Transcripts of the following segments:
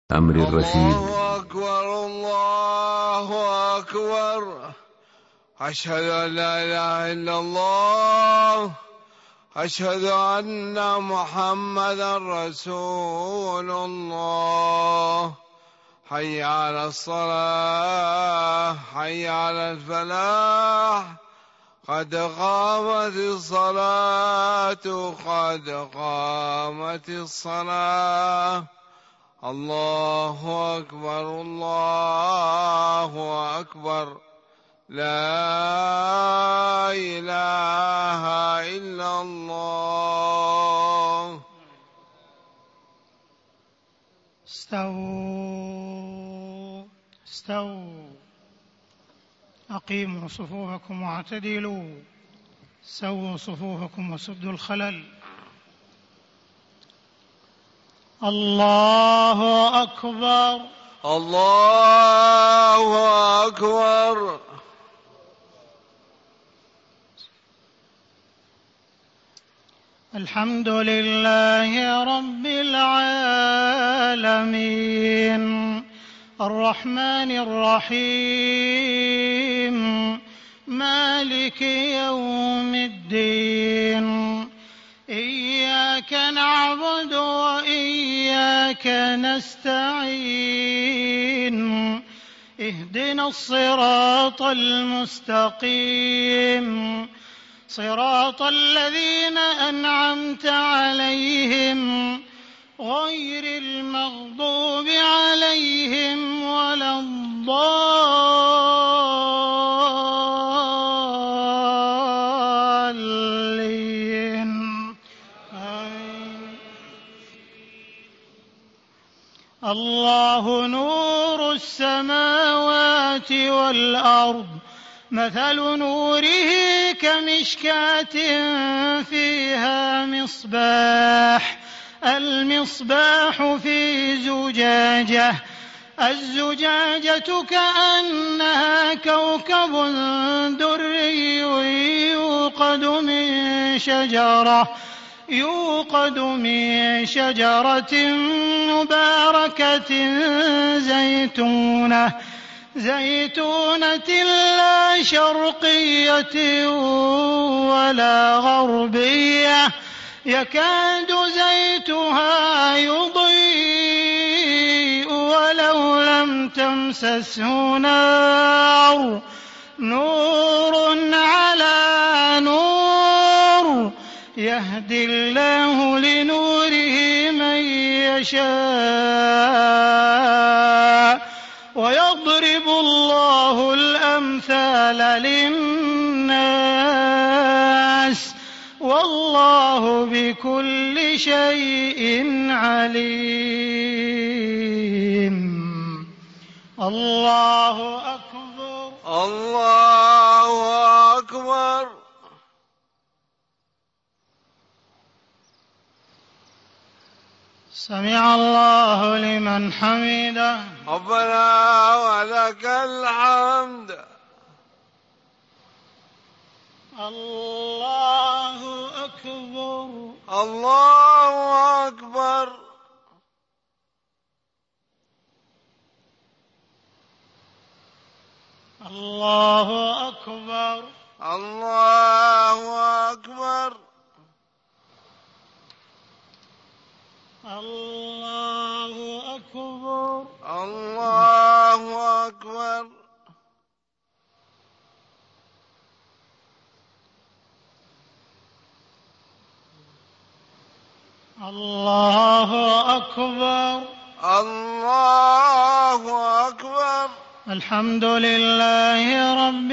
أمر الرشيد. الله أكبر الله أكبر، أشهد أن لا إله إلا الله، أشهد أن محمدا رسول الله. حي على الصلاة، حي على الفلاح، قد قامت الصلاة، قد قامت الصلاة. الله أكبر الله أكبر، لا إله إلا الله. استووا أقيموا صفوفكم واعتدلوا، سووا صفوفكم وسدوا الخلل. الله أكبر الله أكبر. الحمد لله رب العالمين، الرحمن الرحيم، مالك يوم الدين، إياك نعبد وإياك نستعين، اهدنا الصراط المستقيم، صراط الذين أنعمت عليهم غير المغضوب عليهم ولا الضالين. الله نور السماوات والأرض، مثل نوره كمشكاة فيها مصباح، المصباح في زجاجة، الزجاجة كأنها كوكب دري يوقد من شجرة مباركة زيتونة لا شرقية ولا غربية، يكاد زيتها يضيء ولو لم تمسسه نار، نور على نور، يهدي الله لنوره من يشاء، ويضرب الله الأمثال للناس، والله بكل شيء عليم. الله أكبر الله أكبر. سمع الله لمن حمده، ربنا ولك الحمد. الله أكبر الله أكبر. الله أكبر الله أكبر. الله أكبر الله أكبر. الله أكبر الله أكبر. الحمد لله رب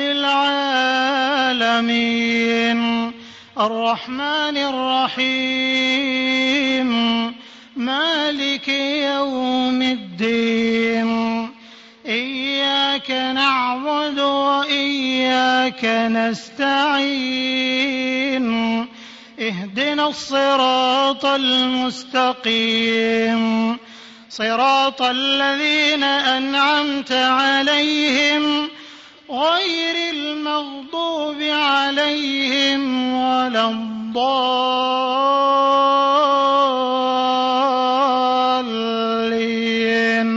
العالمين، الرحمن الرحيم، مالك يوم الدين، إياك نعبد وإياك نستعين، اهدنا الصراط المستقيم، صراط الذين أنعمت عليهم غير المغضوب عليهم ولا الضالين.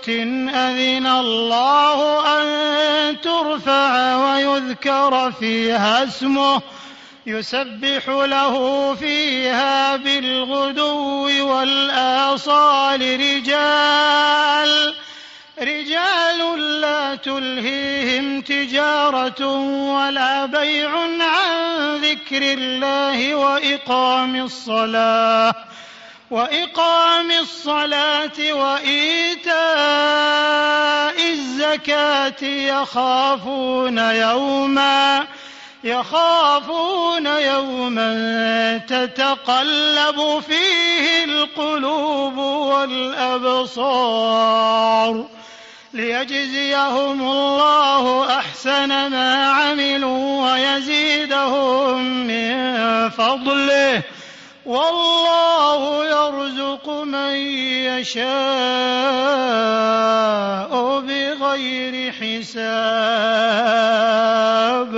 بيوت أذن الله أن ترفع ويذكر فيها اسمه يسبح له فيها بالغدو والآصال رجال لا تلهيهم تجارة ولا بيع عن ذكر الله وإقام الصلاة وإيتاء الزكاة يخافون يوما تتقلب فيه القلوب والأبصار ليجزيهم الله أحسن ما عملوا ويزيدهم من فضله والله يرزق من يشاء بغير حساب.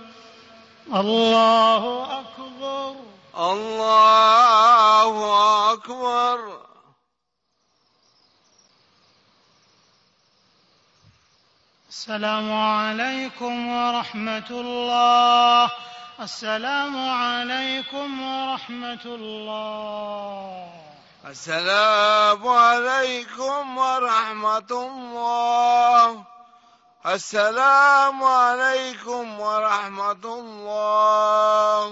الله أكبر. الله أكبر. السلام عليكم ورحمة الله. السلام عليكم ورحمة الله. السلام عليكم ورحمة الله. السلام عليكم ورحمة الله.